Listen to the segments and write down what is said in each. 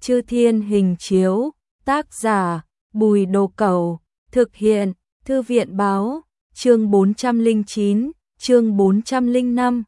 Chư Thiên Hình Chiếu, tác giả Bùi Đồ Cẩu, thực hiện Thư viện Báo, chương 409, chương 405,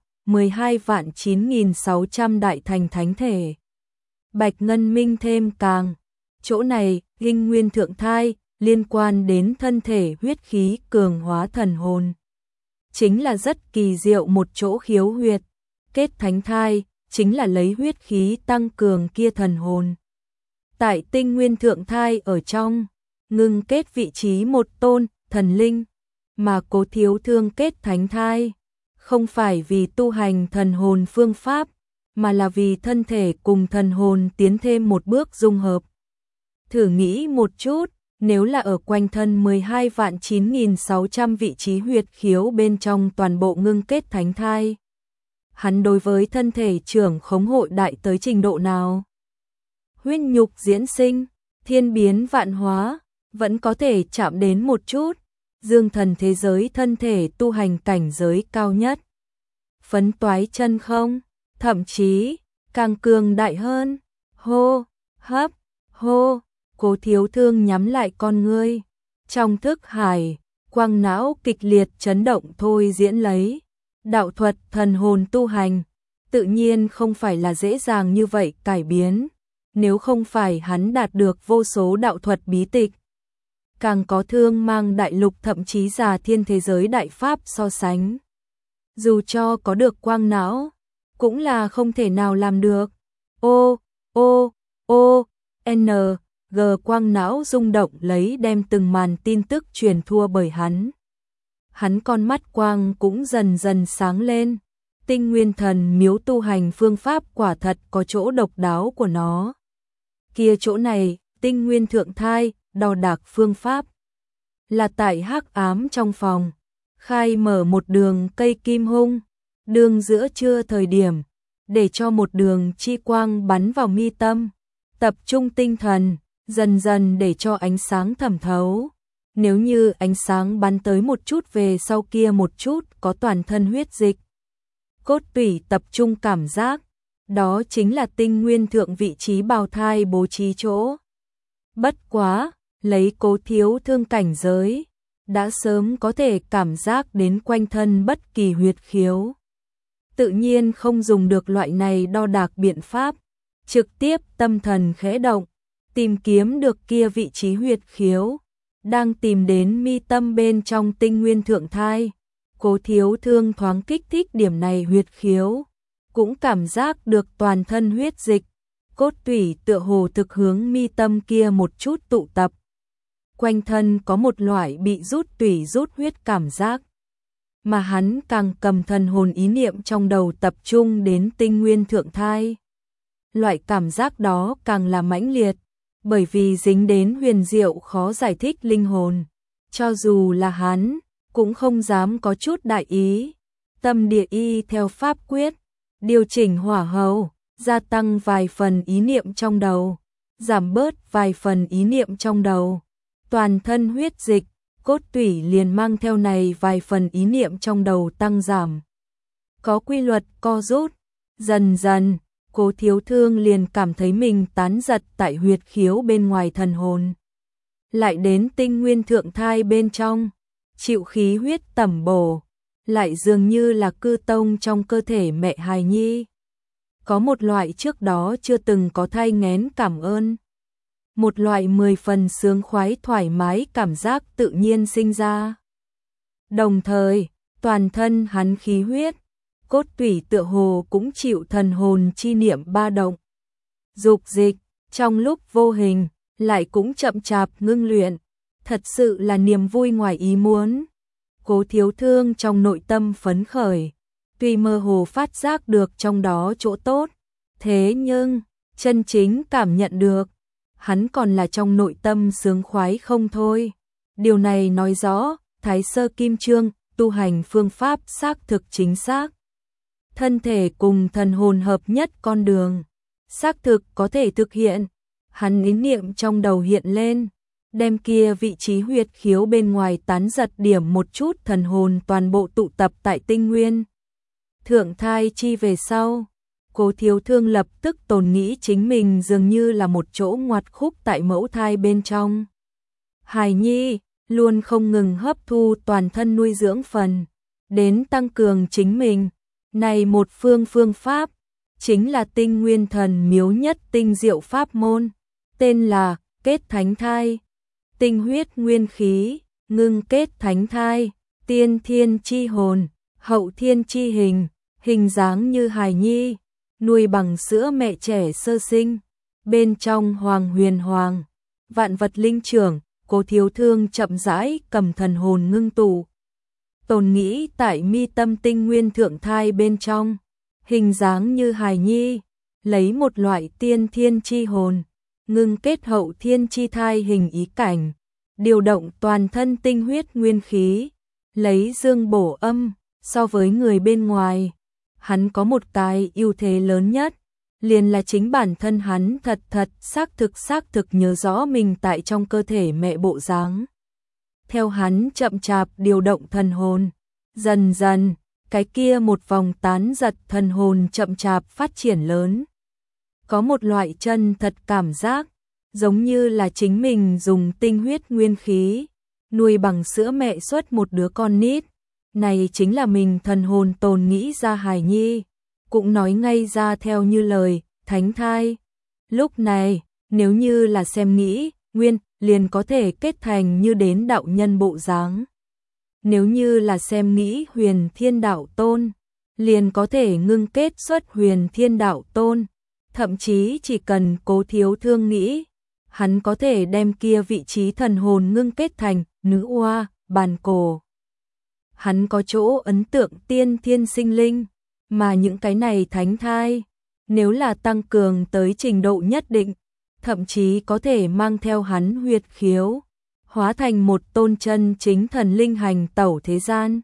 12.9600 đại thành thánh thể. Bạch Ngân Minh thêm càng, chỗ này, Linh Nguyên Thượng Thai, liên quan đến thân thể huyết khí cường hóa thần hồn. Chính là rất kỳ diệu một chỗ khiếu huyệt, kết thánh thai, chính là lấy huyết khí tăng cường kia thần hồn. Tại Tinh Nguyên Thượng Thai ở trong, ngưng kết vị trí một tôn, thần linh, mà Cố Thiếu Thương kết thánh thai, không phải vì tu hành thần hồn phương pháp, mà là vì thân thể cùng thần hồn tiến thêm một bước dung hợp. Thử nghĩ một chút, nếu là ở quanh thân 12.9600 vị trí huyệt khiếu bên trong toàn bộ ngưng kết thánh thai, hắn đối với thân thể trưởng khống hội đại tới trình độ nào? Huyết nhục diễn sinh, thiên biến vạn hóa, vẫn có thể chạm đến một chút, dương thần thế giới thân thể tu hành cảnh giới cao nhất. Phấn toái chân không, thậm chí, càng cường đại hơn, hô, hấp, hô, Cố Thiếu Thương nhắm lại con ngươi. Trong thức hải, quang não kịch liệt chấn động thôi diễn lấy. Đạo thuật thần hồn tu hành, tự nhiên không phải là dễ dàng như vậy cải biến, nếu không phải hắn đạt được vô số đạo thuật bí tịch. Càng có thương mang đại lục thậm chí già thiên thế giới đại pháp so sánh. Dù cho có được quang não, cũng là không thể nào làm được. N, G quang não rung động lấy đem từng màn tin tức truyền thua bởi hắn. Hắn con mắt quang cũng dần dần sáng lên. Tinh Nguyên Thần miếu tu hành phương pháp quả thật có chỗ độc đáo của nó. Kia chỗ này, Tinh Nguyên Thượng Thai, đo đạc phương pháp. Là tại hắc ám trong phòng, khai mở một đường cây kim hung, đường giữa trưa thời điểm, để cho một đường chi quang bắn vào mi tâm, tập trung tinh thần, dần dần để cho ánh sáng thẩm thấu. Nếu như ánh sáng bắn tới một chút về sau kia một chút có toàn thân huyết dịch, cốt tủy tập trung cảm giác, đó chính là Tinh Nguyên Thượng vị trí bào thai bố trí chỗ. Bất quá, lấy Cố Thiếu Thương cảnh giới, đã sớm có thể cảm giác đến quanh thân bất kỳ huyệt khiếu. Tự nhiên không dùng được loại này đo đạc biện pháp, trực tiếp tâm thần khẽ động, tìm kiếm được kia vị trí huyệt khiếu, đang tìm đến mi tâm bên trong Tinh Nguyên Thượng Thai. Cố Thiếu Thương thoáng kích thích điểm này huyệt khiếu, cũng cảm giác được toàn thân huyết dịch, cốt tủy tựa hồ thực hướng mi tâm kia một chút tụ tập. Quanh thân có một loại bị rút tủy rút huyết cảm giác, mà hắn càng cầm thần hồn ý niệm trong đầu tập trung đến Tinh Nguyên Thượng Thai. Loại cảm giác đó càng là mãnh liệt, bởi vì dính đến huyền diệu khó giải thích linh hồn. Cho dù là hắn, cũng không dám có chút đại ý. Tâm địa y theo pháp quyết, điều chỉnh hỏa hầu, gia tăng vài phần ý niệm trong đầu, giảm bớt vài phần ý niệm trong đầu. Toàn thân huyết dịch, cốt tủy liền mang theo này vài phần ý niệm trong đầu tăng giảm. Có quy luật co rút, dần dần, Cố Thiếu Thương liền cảm thấy mình tán giật tại huyệt khiếu bên ngoài thần hồn. Lại đến Tinh Nguyên Thượng Thai bên trong, chịu khí huyết tẩm bổ, lại dường như là cư tông trong cơ thể mẹ hài nhi. Có một loại trước đó chưa từng có thai nghén cảm ơn. Một loại 10 phần sướng khoái thoải mái cảm giác tự nhiên sinh ra. Đồng thời, toàn thân hắn khí huyết, cốt tủy tựa hồ cũng chịu thần hồn chi niệm ba động. Dục dịch, trong lúc vô hình, lại cũng chậm chạp ngưng luyện. Thật sự là niềm vui ngoài ý muốn. Cố Thiếu Thương trong nội tâm phấn khởi, tuy mơ hồ phát giác được trong đó chỗ tốt, thế nhưng, chân chính cảm nhận được, hắn còn là trong nội tâm sướng khoái không thôi. Điều này nói rõ, Thái Sơ Kim Chương, tu hành phương pháp xác thực chính xác. Thân thể cùng thần hồn hợp nhất con đường, xác thực có thể thực hiện. Hắn ý niệm trong đầu hiện lên, đem kia vị trí huyệt khiếu bên ngoài tán giật điểm một chút thần hồn toàn bộ tụ tập tại Tinh Nguyên Thượng Thai chi về sau. Cố Thiếu Thương lập tức tồn nghĩ chính mình dường như là một chỗ ngoặt khúc tại mẫu thai bên trong. Hài nhi luôn không ngừng hấp thu toàn thân nuôi dưỡng phần, đến tăng cường chính mình. Này một phương pháp, chính là Tinh Nguyên Thần Miếu nhất tinh diệu pháp môn, tên là kết thánh thai. Tinh huyết nguyên khí, ngưng kết thánh thai, tiên thiên chi hồn, hậu thiên chi hình, hình dáng như hài nhi, nuôi bằng sữa mẹ trẻ sơ sinh, bên trong hoàng huyền hoàng, vạn vật linh trưởng. Cố Thiếu Thương chậm rãi cầm thần hồn ngưng tụ, tồn nghĩ tại mi tâm tinh nguyên thượng thai bên trong, hình dáng như hài nhi, lấy một loại tiên thiên chi hồn, ngưng kết hậu thiên chi thai hình ý cảnh, điều động toàn thân tinh huyết nguyên khí, lấy dương bổ âm. So với người bên ngoài, hắn có một cái ưu thế lớn nhất, liền là chính bản thân hắn thật xác thực nhớ rõ mình tại trong cơ thể mẹ bộ dáng. Theo hắn chậm chạp điều động thần hồn, dần dần, cái kia một vòng tán giật thần hồn chậm chạp phát triển lớn. Có một loại chân thật cảm giác, giống như là chính mình dùng tinh huyết nguyên khí, nuôi bằng sữa mẹ xuất một đứa con nít. Này chính là mình thần hồn tồn nghĩ ra hài nhi, cũng nói ngay ra theo như lời, thánh thai. Lúc này, nếu như là xem nghĩ, nguyên, liền có thể kết thành như đến đạo nhân bộ dáng. Nếu như là xem nghĩ huyền thiên đạo tôn, liền có thể ngưng kết xuất huyền thiên đạo tôn. Thậm chí chỉ cần Cố Thiếu Thương nghĩ, hắn có thể đem kia vị trí thần hồn ngưng kết thành nữ oa, bàn cổ. Hắn có chỗ ấn tượng tiên thiên sinh linh, mà những cái này thánh thai, nếu là tăng cường tới trình độ nhất định, thậm chí có thể mang theo hắn huyệt khiếu, hóa thành một tôn chân chính thần linh hành tẩu thế gian.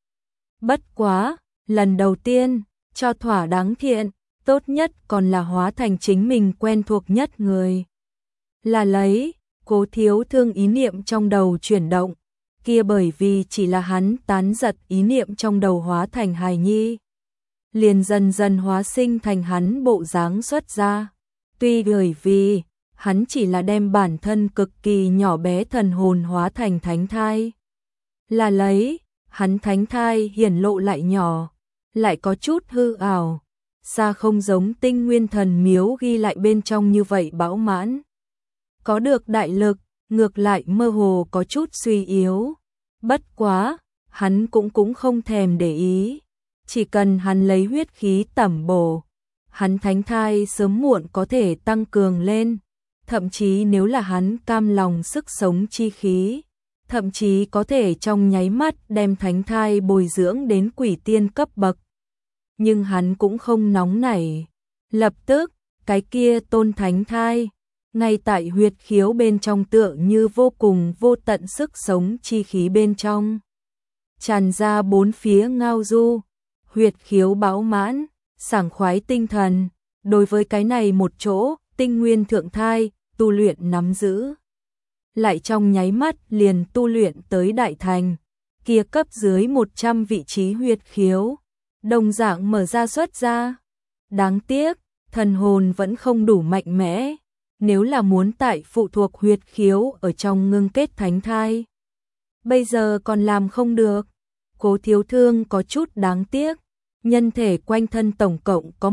Bất quá, lần đầu tiên, cho thỏa đáng thiện, tốt nhất còn là hóa thành chính mình quen thuộc nhất người. Là lấy, Cố Thiếu Thương ý niệm trong đầu chuyển động, kia bởi vì chỉ là hắn tán giật ý niệm trong đầu hóa thành hài nhi, liền dần dần hóa sinh thành hắn bộ dáng xuất ra. Tuy bởi vì hắn chỉ là đem bản thân cực kỳ nhỏ bé thần hồn hóa thành thánh thai, là lấy, hắn thánh thai hiển lộ lại nhỏ, lại có chút hư ảo, xa không giống Tinh Nguyên Thần Miếu ghi lại bên trong như vậy bão mãn. Có được đại lực, ngược lại mơ hồ có chút suy yếu. Bất quá, hắn cũng không thèm để ý. Chỉ cần hắn lấy huyết khí tẩm bổ, hắn thánh thai sớm muộn có thể tăng cường lên. Thậm chí nếu là hắn cam lòng sức sống chi khí, thậm chí có thể trong nháy mắt đem thánh thai bồi dưỡng đến quỷ tiên cấp bậc. Nhưng hắn cũng không nóng nảy. Lập tức, cái kia tôn thánh thai, ngay tại huyệt khiếu bên trong tựa như vô cùng vô tận sức sống chi khí bên trong, tràn ra bốn phía ngao du, huyệt khiếu bão mãn, sảng khoái tinh thần. Đối với cái này một chỗ, tinh nguyên thượng thai, tu luyện nắm giữ. Lại trong nháy mắt liền tu luyện tới đại thành, kia cấp dưới 100 vị trí huyệt khiếu, đồng dạng mở ra xuất ra. Đáng tiếc, thần hồn vẫn không đủ mạnh mẽ. Nếu là muốn tại phụ thuộc huyệt khiếu ở trong ngưng kết thánh thai, bây giờ còn làm không được. Cố Thiếu Thương có chút đáng tiếc, nhân thể quanh thân tổng cộng có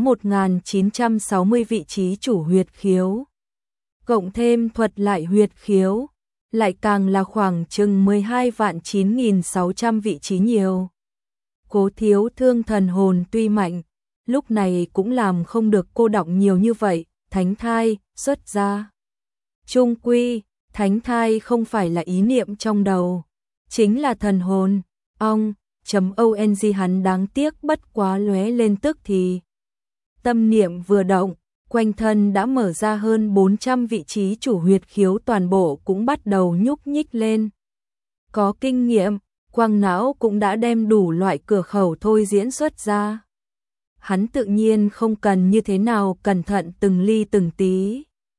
1960 vị trí chủ huyệt khiếu. Cộng thêm thuật lại huyệt khiếu, lại càng là khoảng chừng 12.9.600 vị trí nhiều. Cố Thiếu Thương thần hồn tuy mạnh, lúc này cũng làm không được cô đọng nhiều như vậy. Thánh thai, xuất ra. Chung quy, thánh thai không phải là ý niệm trong đầu, chính là thần hồn. ONG hắn đáng tiếc bất quá lóe lên tức thì. Tâm niệm vừa động, quanh thân đã mở ra hơn 400 vị trí chủ huyệt khiếu toàn bộ cũng bắt đầu nhúc nhích lên. Có kinh nghiệm, quang não cũng đã đem đủ loại cửa khẩu thôi diễn xuất ra. Hắn tự nhiên không cần như thế nào cẩn thận từng ly từng tí.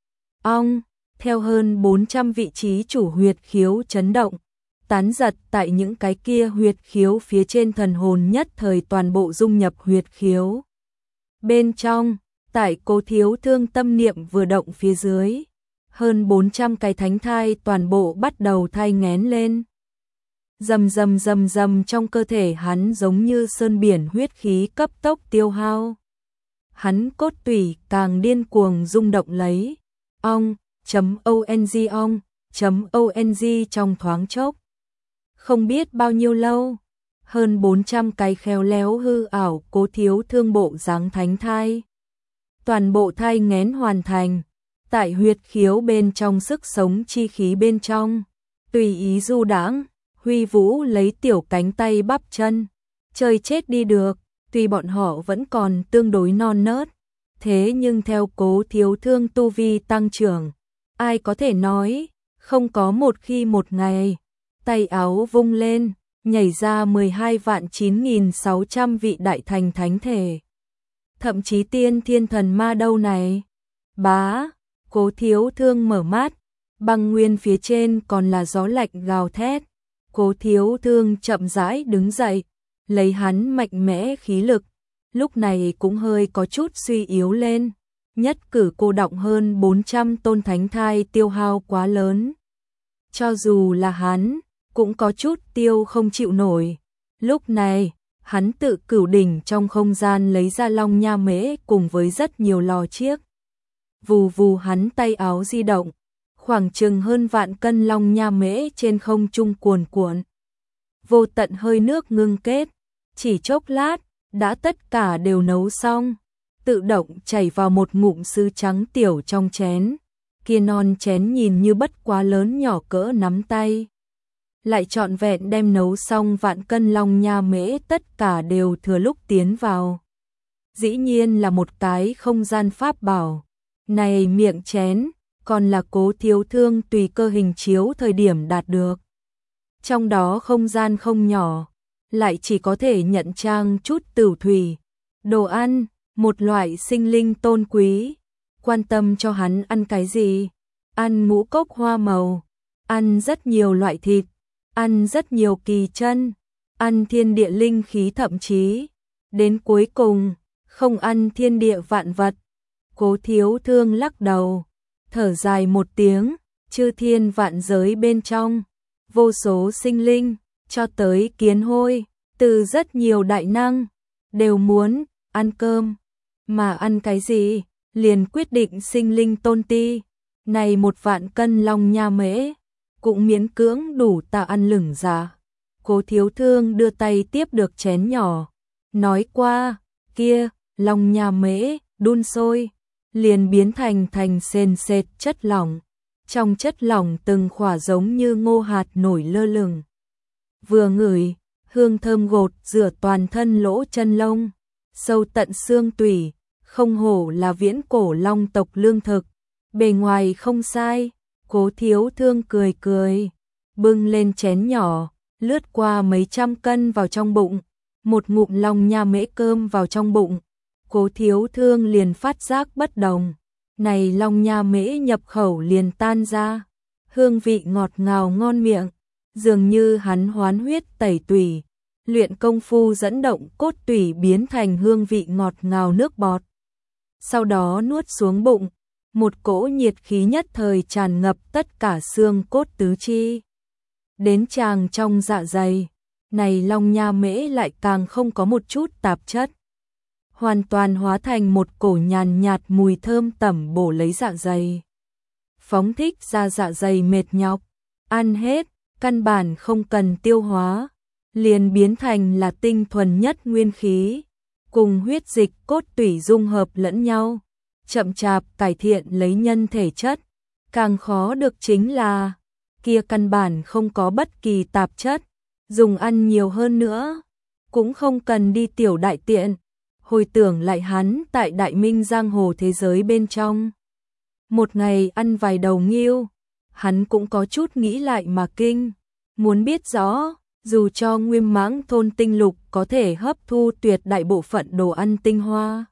Theo hơn 400 vị trí chủ huyệt khiếu chấn động, tán giật tại những cái kia huyệt khiếu phía trên thần hồn nhất thời toàn bộ dung nhập huyệt khiếu. Bên trong, tại Cố Thiếu Thương tâm niệm vừa động phía dưới, hơn 400 cái thánh thai toàn bộ bắt đầu thai nghén lên. Rầm rầm rầm rầm, trong cơ thể hắn giống như sơn biển huyết khí cấp tốc tiêu hao. Hắn cốt tủy càng điên cuồng rung động lấy. ong.ong trong thoáng chốc. Không biết bao nhiêu lâu, hơn 400 cái khéo léo hư ảo Cố Thiếu Thương bộ dáng thánh thai. Toàn bộ thai nghén hoàn thành, tại huyệt khiếu bên trong sức sống chi khí bên trong, tùy ý du đãng, huy vũ lấy tiểu cánh tay bắp chân, chơi chết đi được, tuy bọn họ vẫn còn tương đối non nớt, thế nhưng theo Cố Thiếu Thương tu vi tăng trưởng, ai có thể nói, không có một khi một ngày, tay áo vung lên, nhảy ra 12.9.600 vị đại thành thánh thể. Thậm chí tiên thiên thần ma đâu này. Bá, Cố Thiếu Thương mở mắt, băng nguyên phía trên còn là gió lạnh gào thét. Cố Thiếu Thương chậm rãi đứng dậy, lấy hắn mạnh mẽ khí lực, lúc này cũng hơi có chút suy yếu lên. Nhất cử cô động hơn 400 tôn thánh thai tiêu hao quá lớn. Cho dù là hắn, cũng có chút tiêu không chịu nổi. Lúc này, hắn tự cửu đỉnh trong không gian lấy ra long nha mễ cùng với rất nhiều lò chiếc. Vù vù, hắn tay áo di động, khoảng chừng hơn vạn cân long nha mễ trên không trung cuồn cuộn. Vô tận hơi nước ngưng kết, chỉ chốc lát, đã tất cả đều nấu xong, tự động chảy vào một ngụm sứ trắng tiểu trong chén. Kia non chén nhìn như bất quá lớn nhỏ cỡ nắm tay, lại trọn vẹn đem nấu xong vạn cân long nha mễ tất cả đều thừa lúc tiến vào. Dĩ nhiên là một cái không gian pháp bảo. Này miệng chén, còn là Cố Thiếu Thương tùy cơ hình chiếu thời điểm đạt được. Trong đó không gian không nhỏ, lại chỉ có thể nhận trang chút tửu thủy, đồ ăn, một loại sinh linh tôn quý. Quan tâm cho hắn ăn cái gì? Ăn ngũ cốc hoa màu, ăn rất nhiều loại thịt, ăn rất nhiều kỳ chân, ăn thiên địa linh khí, thậm chí đến cuối cùng không ăn thiên địa vạn vật. Cố Thiếu Thương lắc đầu, thở dài một tiếng, chư thiên vạn giới bên trong, vô số sinh linh, cho tới kiến hôi, từ rất nhiều đại năng, đều muốn ăn cơm, mà ăn cái gì, liền quyết định sinh linh tôn ti. Này một vạn cân long nha mễ, cũng miễn cưỡng đủ ta ăn lửng ra. Cố Thiếu Thương đưa tay tiếp được chén nhỏ, nói qua, kia, long nha mễ, đun sôi, liền biến thành sền sệt chất lỏng. Trong chất lỏng từng khỏa giống như ngô hạt nổi lơ lửng. Vừa ngửi, hương thơm gột rửa toàn thân lỗ chân lông, sâu tận xương tủy, không hổ là viễn cổ long tộc lương thực. Bề ngoài không sai, Cố Thiếu Thương cười cười, bưng lên chén nhỏ, lướt qua mấy trăm cân vào trong bụng, một ngụm long nha mễ cơm vào trong bụng. Cố Thiếu Thương liền phát giác bất đồng, này long nha mễ nhập khẩu liền tan ra, hương vị ngọt ngào ngon miệng, dường như hắn hoán huyết tẩy tủy, luyện công phu dẫn động cốt tủy biến thành hương vị ngọt ngào nước bọt. Sau đó nuốt xuống bụng, một cỗ nhiệt khí nhất thời tràn ngập tất cả xương cốt tứ chi. Đến tràng trong dạ dày, này long nha mễ lại càng không có một chút tạp chất, hoàn toàn hóa thành một cổ nhàn nhạt mùi thơm tẩm bổ lấy dạ dày. Phóng thích ra dạ dày mệt nhọc, ăn hết, căn bản không cần tiêu hóa, liền biến thành là tinh thuần nhất nguyên khí, cùng huyết dịch cốt tủy dung hợp lẫn nhau, chậm chạp cải thiện lấy nhân thể chất. Càng khó được chính là, kia căn bản không có bất kỳ tạp chất, dùng ăn nhiều hơn nữa, cũng không cần đi tiểu đại tiện. Hồi tưởng lại hắn tại Đại Minh giang hồ thế giới bên trong, một ngày ăn vài đầu ngưu, hắn cũng có chút nghĩ lại mà kinh, muốn biết rõ, dù cho Nguyên Mãng thôn tinh lục có thể hấp thu tuyệt đại bộ phận đồ ăn tinh hoa,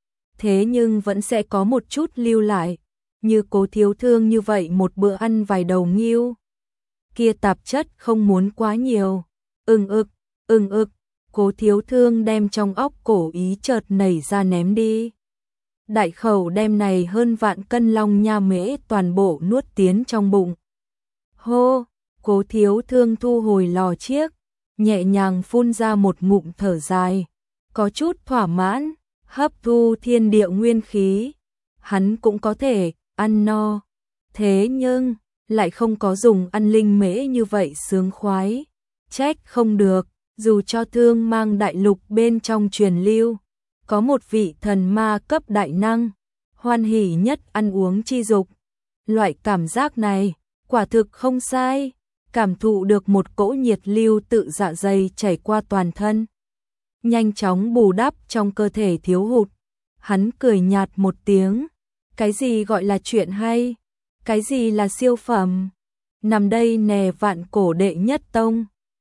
thế nhưng vẫn sẽ có một chút lưu lại, như Cố Thiếu Thương như vậy một bữa ăn vài đầu ngưu. Kia tạp chất không muốn quá nhiều, ưng ực, Cố Thiếu Thương đem trong óc cổ ý chợt nảy ra ném đi. Đại khẩu đem này hơn vạn cân long nha mễ toàn bộ nuốt tiến trong bụng. Hô, Cố Thiếu Thương thu hồi lò chiếc, nhẹ nhàng phun ra một ngụm thở dài, có chút thỏa mãn, hấp thu thiên địa nguyên khí. Hắn cũng có thể ăn no, thế nhưng lại không có dùng ăn linh mễ như vậy sướng khoái. Trách không được, dù cho Thương Mang đại lục bên trong truyền lưu, có một vị thần ma cấp đại năng, hoan hỉ nhất ăn uống chi dục. Loại cảm giác này, quả thực không sai, cảm thụ được một cỗ nhiệt lưu tự dạ dày chảy qua toàn thân, nhanh chóng bù đắp trong cơ thể thiếu hụt. Hắn cười nhạt một tiếng, cái gì gọi là chuyện hay, cái gì là siêu phẩm, nằm đây nè vạn cổ đệ nhất tông.